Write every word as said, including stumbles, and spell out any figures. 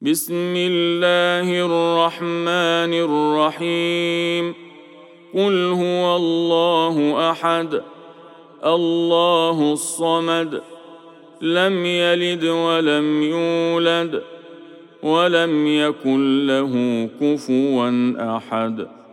بسم الله الرحمن الرحيم قل هو الله أحد الله الصمد لم يلد ولم يولد ولم يكن له كفوا أحد.